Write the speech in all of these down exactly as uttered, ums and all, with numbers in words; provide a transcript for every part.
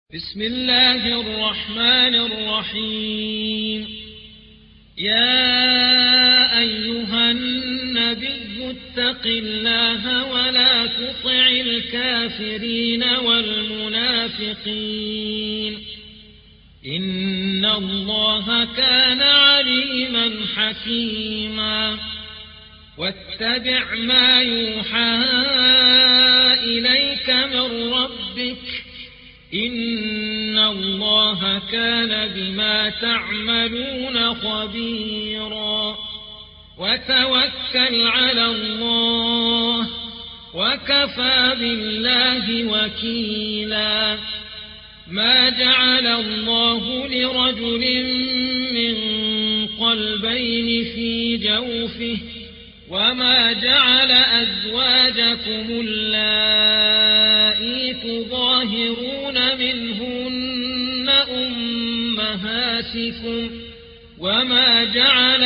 بسم الله الرحمن الرحيم. يا أيها النبي اتق الله ولا تطع الكافرين والمنافقين إن الله كان عليما حكيما. واتبع ما يوحى إليك من ربك إن الله كان بما تعملون خبيرا. وتوكل على الله وكفى بالله وكيلا. ما جعل الله لرجل من قلبين في جوفه وما جعل أزواجكم اللائي تظاهرون منهن أمهاتكم وما جعل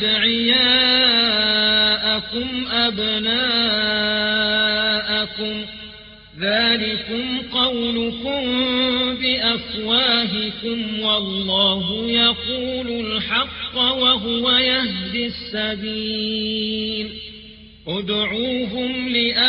أدعياءكم أبناءكم ذلكم قولكم بأفواهكم والله يقول الحق وهو يهدي السبيل. ادعوهم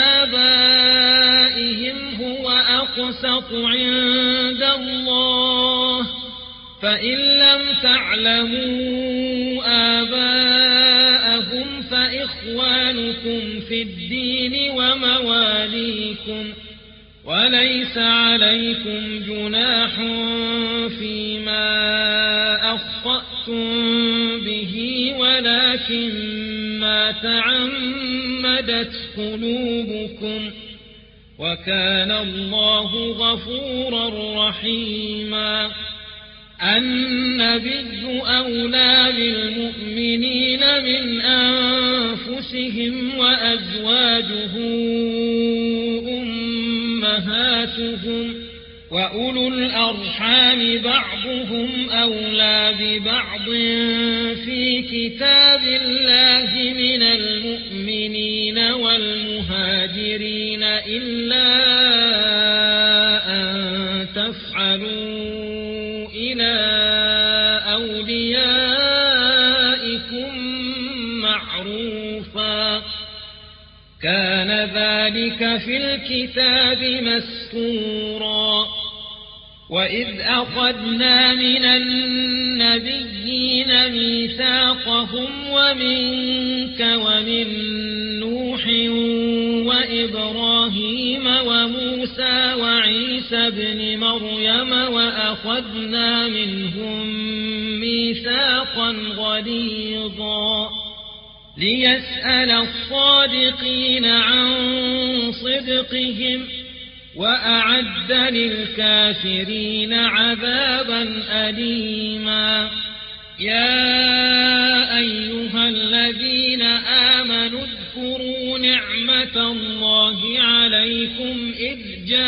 لآبائهم هو أقسط عند الله فإن لم تعلموا آباءهم فإخوانكم في الدين ومواليكم وليس عليكم جناح فيما أخطأتم به ولكن ما تعمدت قلوبكم وكان الله غفورا رحيما. النبي أولى بالمؤمنين من أنفسهم وأزواجه أمهاتهم وأولو الأرحام بعضهم أولى ببعض في كتاب الله من المؤمنين والمهاجرين إلا أن تفعلوا إلى أوليائكم معروفا كان ذلك في الكتاب مسطورا. وإذ أخذنا من النبيين ميثاقهم ومنك ومن نوح وإبراهيم وموسى وعيسى ابن مريم وأخذنا منهم ميثاقا غليظا ليسأل الصادقين عن صدقهم وأعد للكافرين عذابا أليما. يا أيها الذين آمنوا اذكروا نعمة الله عليكم إذ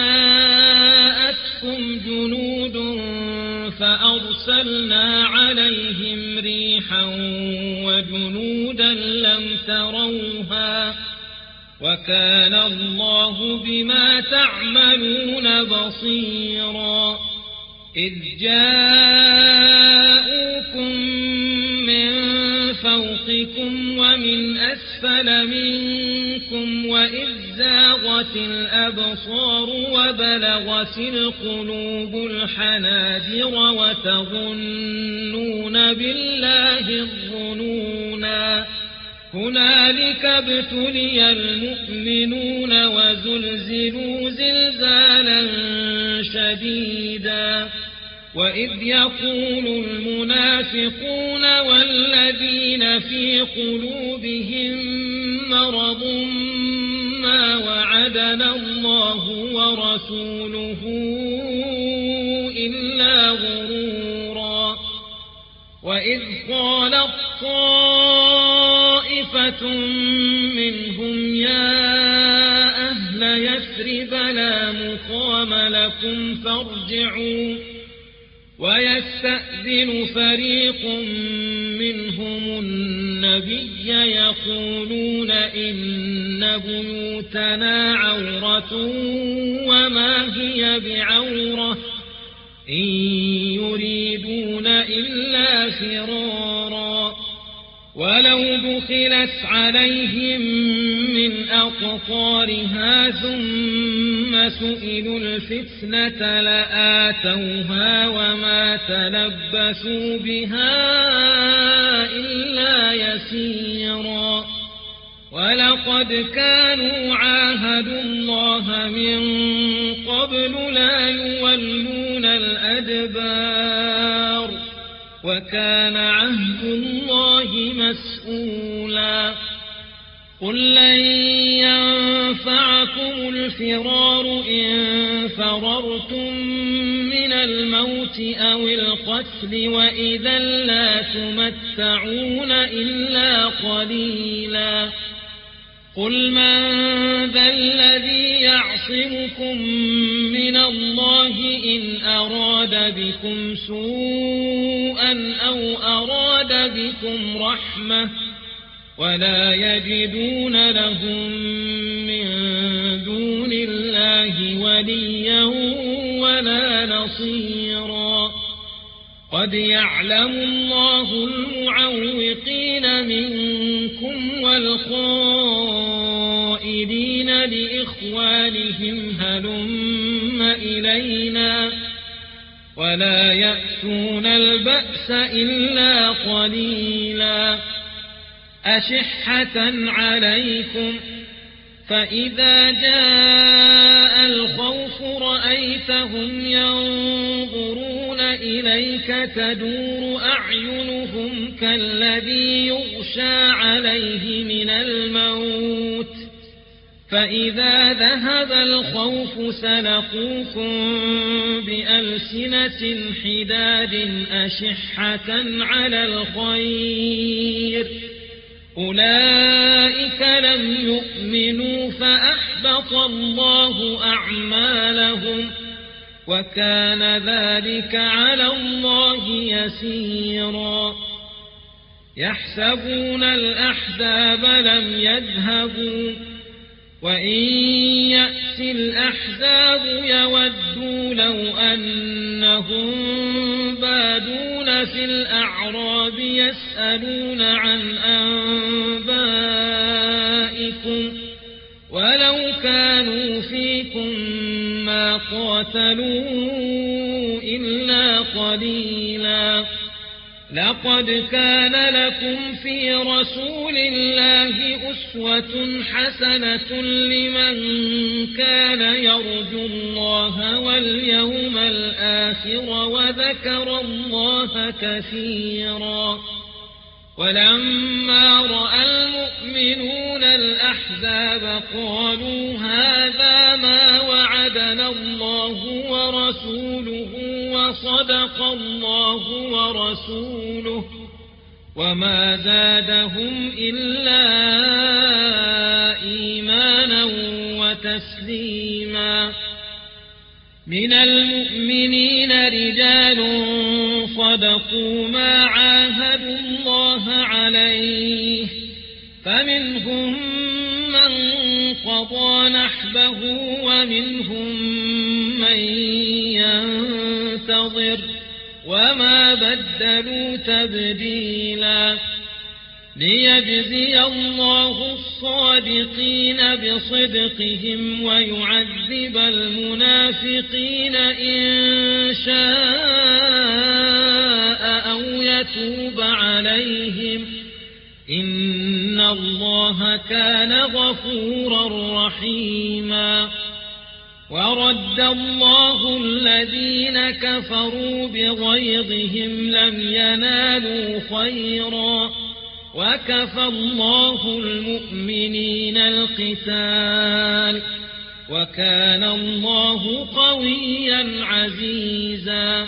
جاءتكم جنود فأرسلنا عليهم ريحا وجنودا لم تروها وكان الله بما تعملون بصيرا. إذ جاءوكم من فوقكم ومن أسفل منكم وإذ زاغت الأبصار وبلغت القلوب الحناجر وتظنون بالله الظنونا هنالك ابتلي المؤمنون وزلزلوا زلزالا شديدا. وإذ يقول المنافقون والذين في قلوبهم مرض ما وعدنا الله ورسوله إلا غرورا. وإذ قالت طائفة منهم يا أهل يثرب لا مقام لكم فارجعوا ويستأذن فريق منهم النبي يقولون إن بيوتنا عورة وما هي بعورة إن يريدون إلا فرارا ولو دخلت عليهم من أقطارها ثم سئلوا الفتنة لآتوها وما تلبثوا بها إلا يسيرا ولقد كانوا عاهدوا الله من قبل لا يولون الأدبار وكان عهد الله مسؤولا قل لن ينفعكم الفرار إن فررتم من الموت أو القتل وإذا لا تمتعون إلا قليلا قل من ذا الذي يعصمكم من الله إن أراد بكم سوءا أو أراد بكم رحمة ولا يجدون لهم من دون الله وليا ولا نصيرا قد يعلم الله المعوقين منكم والخائنين لإخوانهم هلم إلينا ولا يأتون البأس إلا قليلا أشحة عليكم فإذا جاء الخوف رأيتهم ينظرون إليك تدور أعينهم كالذي يغشى عليه من الموت فإذا ذهب الخوف سلقوكم بألسنة حداد أشحة على الخير أولئك لم يؤمنوا فأحبط الله أعمالهم وكان ذلك على الله يسيرا يحسبون الأحزاب لم يذهبوا وإن يأتي الأحزاب يودوا لو أنهم بادون في الأعراب يسألون عن أنبائكم ولو كانوا فيكم ما قاتلوا إلا قليلا لقد كان لكم في رسول الله أسوة حسنة لمن كان يرجو الله واليوم الآخر وذكر الله كثيرا ولما رأى المؤمنون الأحزاب قالوا هذا ما وعدنا الله ورسوله وصدق الله ورسوله وما زادهم إلا إيمانا وتسليما من المؤمنين رجال صدقوا ما عاهدوا الله عليه فمنهم من قضى نحبه ومنهم من ينتظر وما بدلوا تبديلا ليجزي الله الصادقين بصدقهم ويعذب المنافقين إن شاء أو يتوب عليهم إن الله كان غفورا رحيما ورد الله الذين كفروا بغيظهم لم ينالوا خيرا وكفى الله المؤمنين القتال وكان الله قويا عزيزا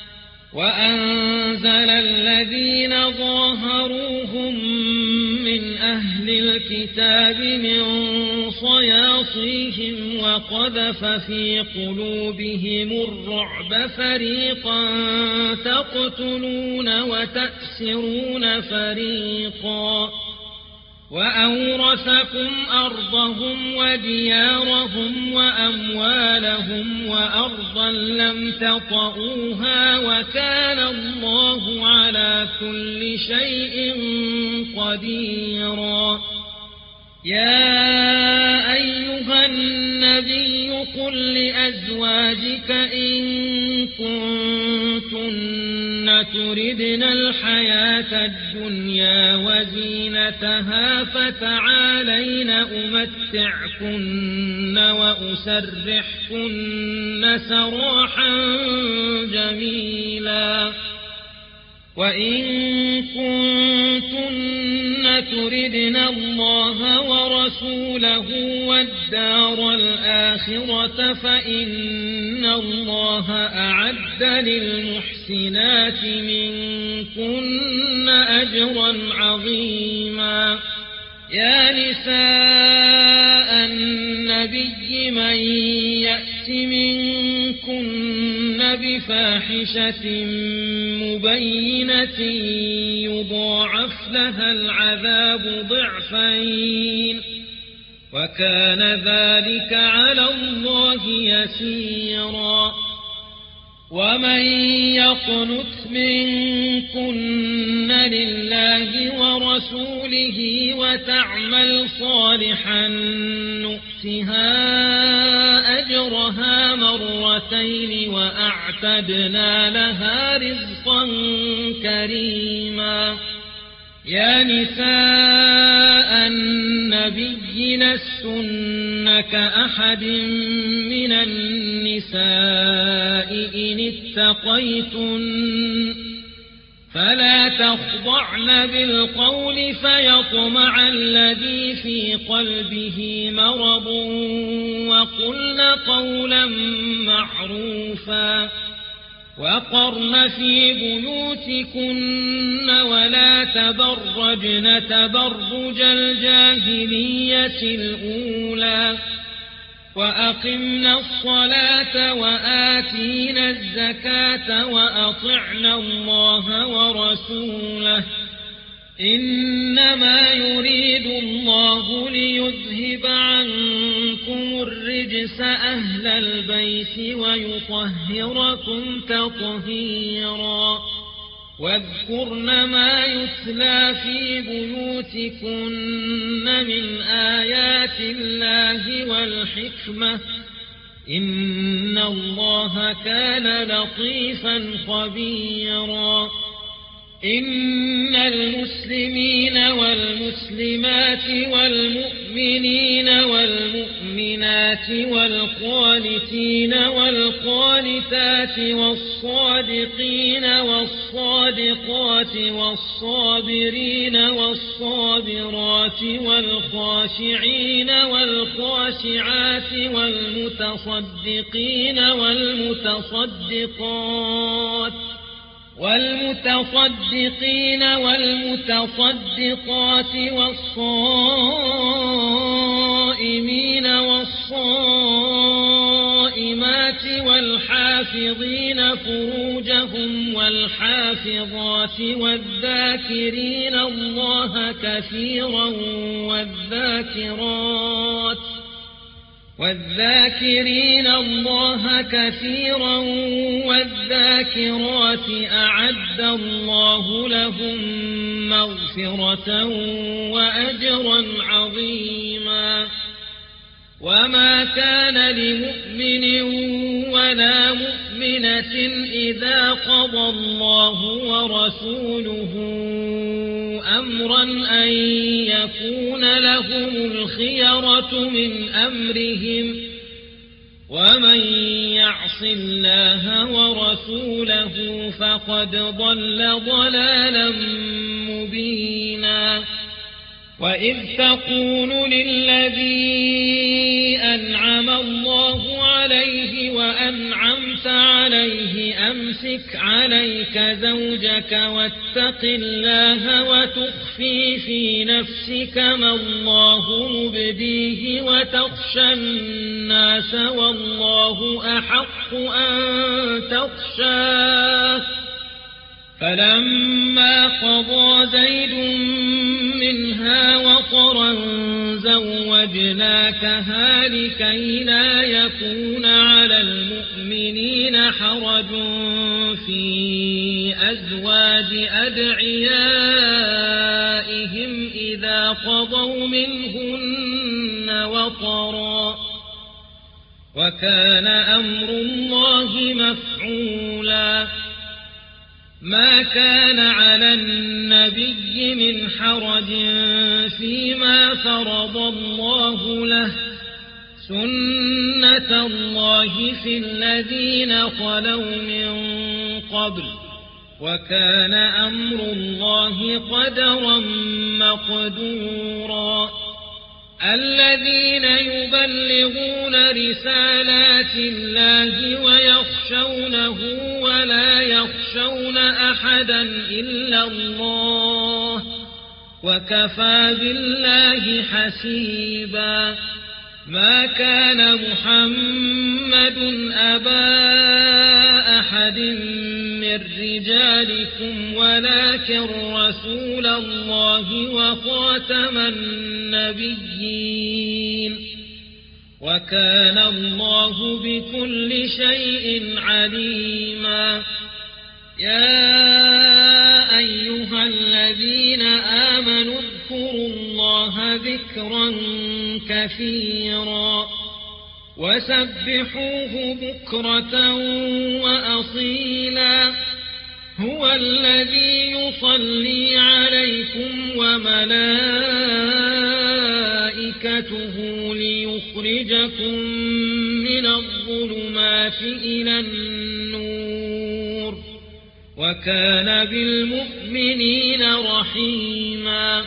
وأنزل الذين ظاهروهم من أهل الكتاب من صياصيهم وقذف في قلوبهم الرعب فريقا تقتلون وتأسرون فريقا وأورثكم أرضهم وديارهم وأموالهم وأرضا لم تطئوها وكان الله على كل شيء قديرا. يا أيها النبي قل لأزواجك إن كنتن تردن الحياة الدنيا وزينتها فتعالين أمتعكن وأسرحكن سراحا جميلا. وإن كنتن تردن الله ورسوله والدار الآخرة فإن الله أعد للمحسنات منكن أجرا عظيما. يا نساء النبي من يأت منكن بفاحشة مبينة يضاعف لها العذاب ضعفين وكان ذلك على الله يسيرا. ومن يقنت منكن لله ورسوله وتعمل صالحا نؤتها أجرها مرتين وأعتدنا لها رزقا كريما. يا نساء النبي لستن كأحد من النساء إن اتقيتن فلا تخضعن بالقول فيطمع الذي في قلبه مرض وقلن قولا معروفا. وقرن في بيوتكن ولا تبرجن تبرج الجاهلية الأولى وأقمنا الصلاة وآتينا الزكاة وأطعنا الله ورسوله إنما يريد الله ليذهب عنكم الرجس أهل البيت ويطهركم تطهيرا. واذكرن ما يتلى في بيوتكن من آيات الله والحكمة إن الله كان لطيفا خبيرا. إن المسلمين والمسلمات والمؤمنين والمؤمنات والقانتين والقانتات والصادقين والصادقات والصابرين والصابرات والخاشعين والخاشعات والمتصدقين والمتصدقات والمتصدقين والمتصدقات والصائمين والصائمات والحافظين فروجهم والحافظات والذاكرين الله كثيرا والذاكرات والذاكرين الله كثيرا والذاكرات أعد الله لهم مغفرة وأجرا عظيما. وما كان لمؤمن ولا مؤمنة إذا قضى الله ورسوله أمرا أن يكون لهم الخيرة من أمرهم ومن يعص الله ورسوله فقد ضل ضلالا مبينا. وإذ تقول للذي أنعم الله عليه وأنعمت عليه أمسك عليك زوجك واتق الله وتخفي في نفسك ما الله مبديه وتخشى الناس والله أحق أن تخشاه. فلما قضى زيد منها وطرا زوجناكها لكي لا يكون على المؤمنين حرج في أزواج أدعيائهم إذا قضوا منهن وطرا وكان أمر الله مفعولا ما كان على النبي من حرج فيما فرض الله له سنة الله في الذين خلوا من قبل وكان أمر الله قدرا مقدورا الذين يبلغون رسالات الله ويخشونه ولا يخشون أحدا إلا الله وكفى بالله حسيبا ما كان محمد أبا أحد من رجالكم ولكن رسول الله وخاتم النبيين وكان الله بكل شيء عليما يا أيها الذين آمنوا اذكروا الله ذكرا كثيرا وسبحوه بكرة وأصيلا هو الذي يصلي عليكم وملائكته ليخرجكم من الظلمات إلى النور وكان بالمؤمنين رحيما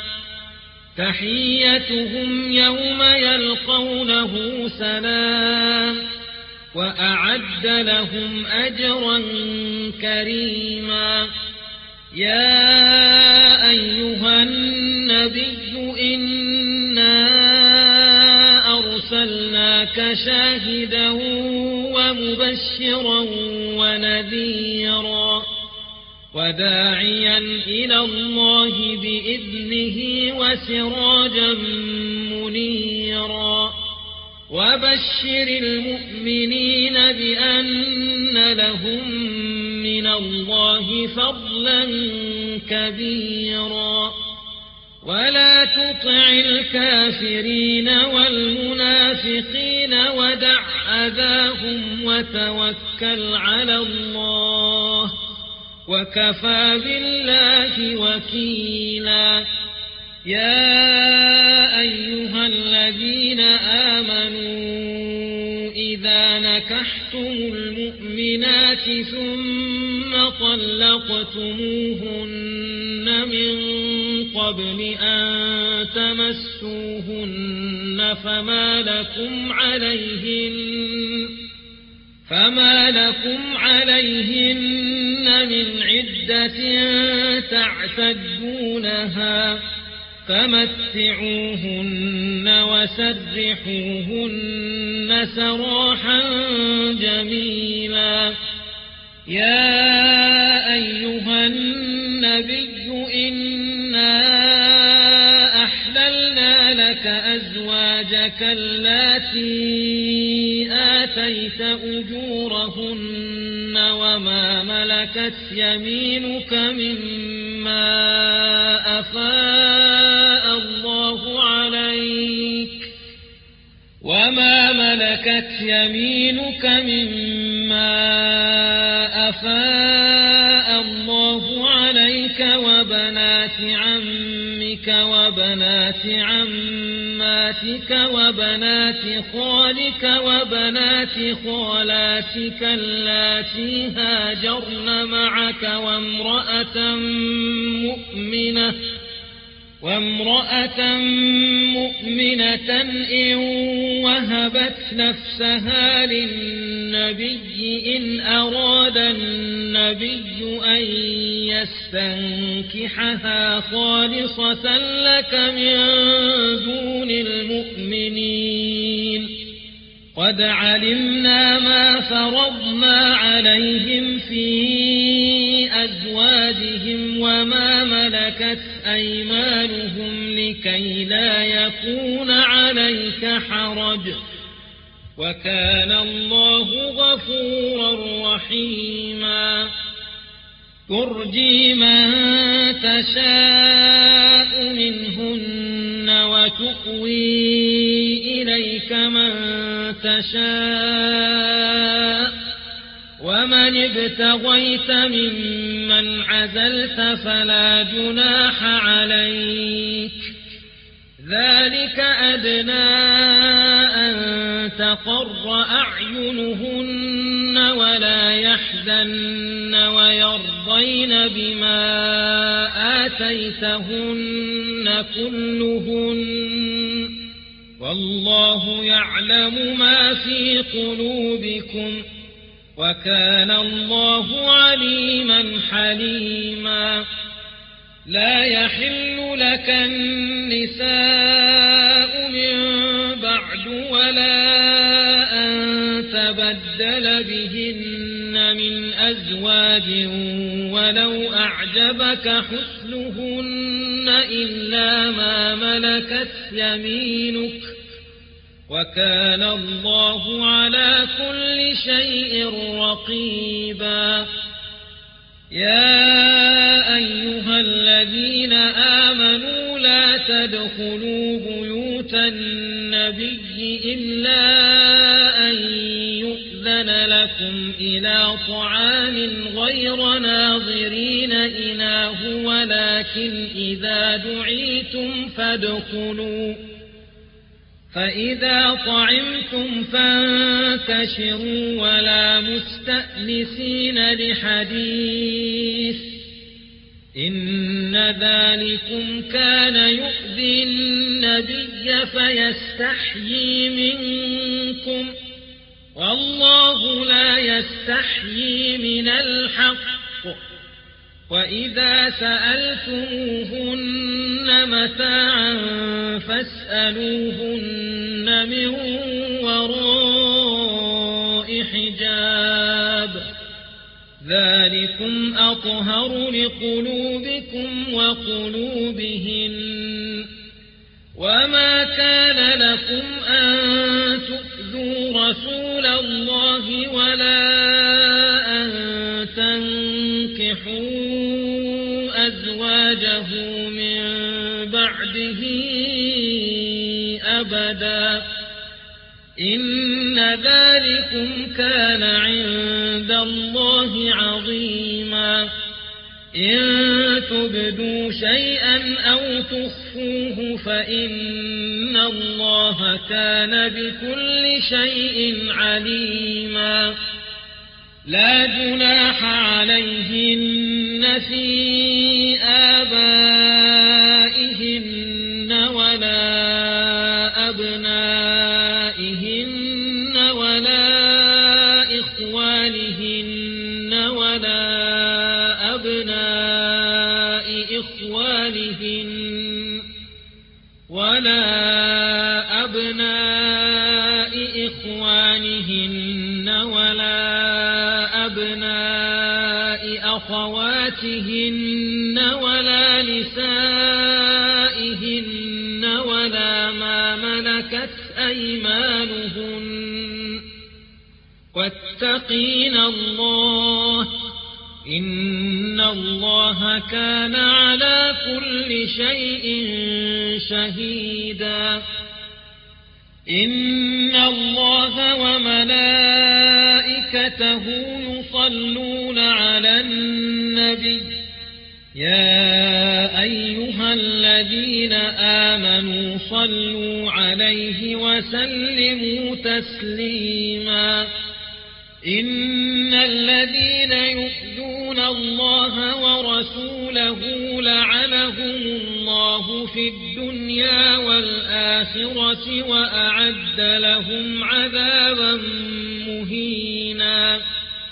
تحيتهم يوم يلقونه سلام وأعد لهم أجرا كريما يا أيها النبي إنا أرسلناك شاهدا ومبشرا ونذيرا وداعيا إلى الله بإذنه وسراجا منيرا وبشر المؤمنين بأن لهم من الله فضلا كبيرا ولا تطع الكافرين والمنافقين ودع أذاهم وتوكل على الله وكفى بالله وكيلا يا أيها الذين آمنوا إذا نكحتم المؤمنات ثم طلقتموهن من قبل أن تمسوهن فما لكم عليهن فما لكم عليهن من عدة تعتدونها فمتعوهن وسرحوهن سراحا جميلا يا أيها النبي إنا أحللنا لك أزواجك اللاتي آتيت أجورهن وما ملكت يمينك مما أفاء الله عليك وما ملكت يمينك مما أفاء الله عليك وبنات عمك وبنات عماتك وبنات خالك وبنات خالاتك اللاتي هاجرن معك وامرأة مؤمنة وامرأة مؤمنة إن وهبت نفسها للنبي إن أراد النبي أن يستنكحها خالصة لك من دون المؤمنين قد علمنا ما فرضنا عليهم في أزواجهم وما ملكت أيمانهم لكي لا يكون عليك حرج وكان الله غفورا رحيما ترجي من تشاء منهن وتؤوي إليك من تشاء ومن ابتغيت ممن عزلت فلا جناح عليك ذلك أدنى أن تقر أعينهن ولا يحزن ويرضين بما آتيتهن كلهن والله يعلم ما في قلوبكم وكان الله عليما حليما لا يحل لك النساء من بعد ولا أن تبدل بهن من أزواج ولو أعجبك حسنهن إلا ما ملكت يمينك وكان الله على كل شيء رقيبا يا أيها الذين آمنوا لا تدخلوا بيوت النبي إلا أن يؤذن لكم إلى طعام غير ناظرين إناه ولكن إذا دعيتم فادخلوا فإذا طعمتم فانتشروا ولا مستأنسين لحديث إن ذلكم كان يؤذي النبي فيستحيي منكم والله لا يستحيي من الحق وإذا سألتموهن متاعا فاسألوهن من وراء حجاب ذلكم أطهر لقلوبكم وقلوبهن وما كان لكم أن تؤذوا رسول الله ولا أن تنكحوا أزواجه من بعده أبدا إن ذلكم كان عند الله عظيما إن تبدوا شيئا أو تخفوه فإن الله كان بكل شيء عليما لا جناح عليهن في آبائهن ولا أبنائهن ولا إخوانهن ولا أبناء إخوانهن ولا أبناء إخوانهن ولا أبناء أخواتهن ولا نسائهن ولا ما ملكت أيمانهن واتقين الله إن الله كان على كل شيء شهيدا إن الله وملائكته يصلون على النبي يا أيها الذين آمنوا صلوا عليه وسلموا تسليما إن الذين يؤذون الله ورسوله لعنهم الله في الدنيا والآخرة وأعد لهم عذابا مهينا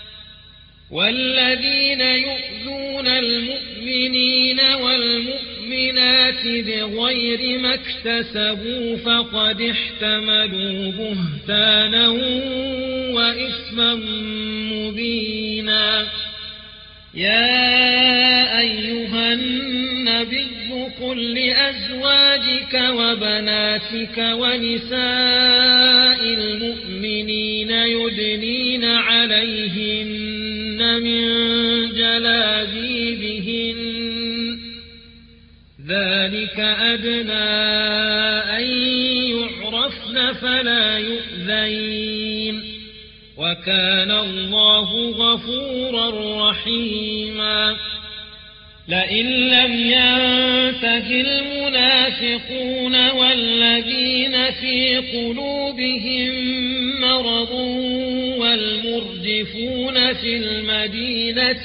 والذين يؤذون المؤمنين والمؤمنات بغير ما اكتسبوا فقد احتملوا بهتانا وإثما مبينا يا أيها النبي أزواجك وبناتك ونساء المؤمنين يدنين عليهن من جلابيبهن ذلك أدنى أن يعرفن فلا يؤذين وكان الله غفورا رحيما لئن لم ينته المنافقون والذين في قلوبهم مرض والمرجفون في المدينة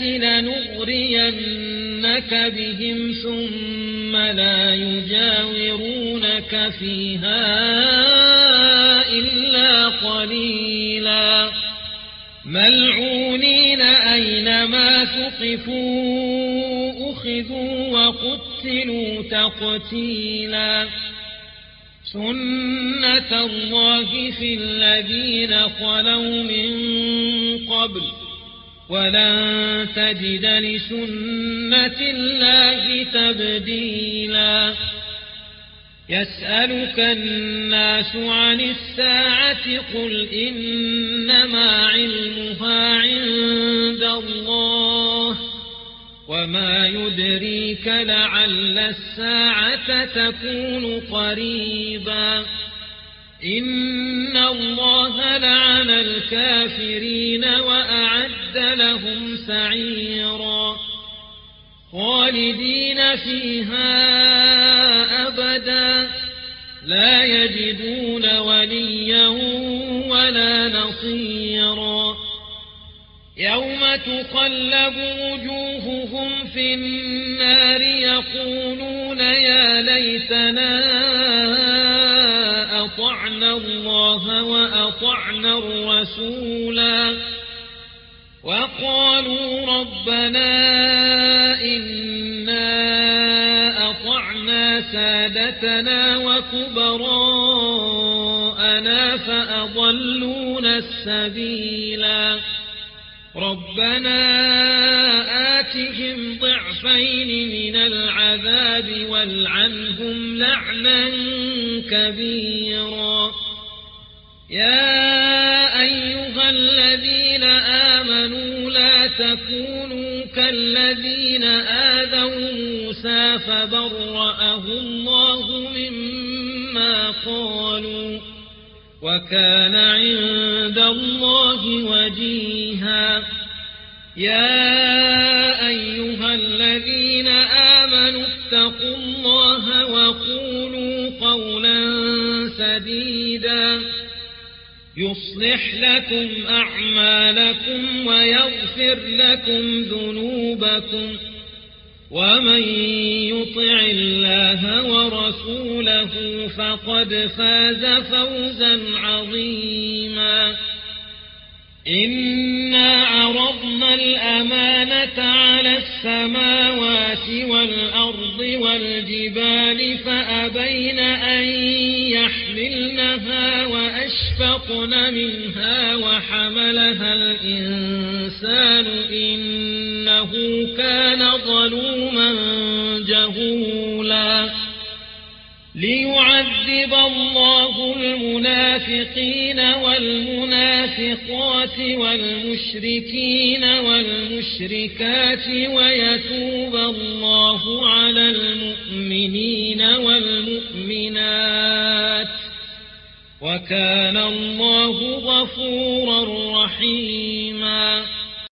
لنغرينك بهم ثم لا يجاورونك فيها إلا قليلا ملعونين أينما ثقفوا أخذوا وقتلوا تقتيلا سنة الله في الذين خلوا من قبل ولن تجد لسنة الله تبديلا يسألك الناس عن الساعة قل إنما علمها عند الله وما يدريك لعل الساعة تكون قريبا إن الله لعن الكافرين وأعد لهم سعيرا خالدين فيها أبدا لا يجدون وليا ولا نصيرا يوم تقلب وجوههم في النار يقولون يا ليتنا أطعنا الله وأطعنا الرسولا وقالوا ربنا إنا أطعنا سادتنا وكبراءنا فأضلونا السبيلا ربنا آتهم ضعفين من العذاب والعنهم لعنا كبيرا يا أيها الذين آمنوا لا تكونوا كالذين آذوا موسى فبرأه الله مما قالوا وكان عند الله وجيها يا أيها الذين آمنوا اتقوا الله وقولوا قولا سديدا يصلح لكم أعمالكم ويغفر لكم ذنوبكم ومن يطع الله ورسوله فقد فاز فوزا عظيما إنا عرضنا الأمانة على السماوات والأرض والجبال فأبين أن يحملنها وأشفقن منها وحملها الإنسان إنه كان ظلوما جهولا ليعذب الله المنافقين والمنافقات والمشركين والمشركات ويتوب الله على المؤمنين والمؤمنات وكان الله غفورا رحيما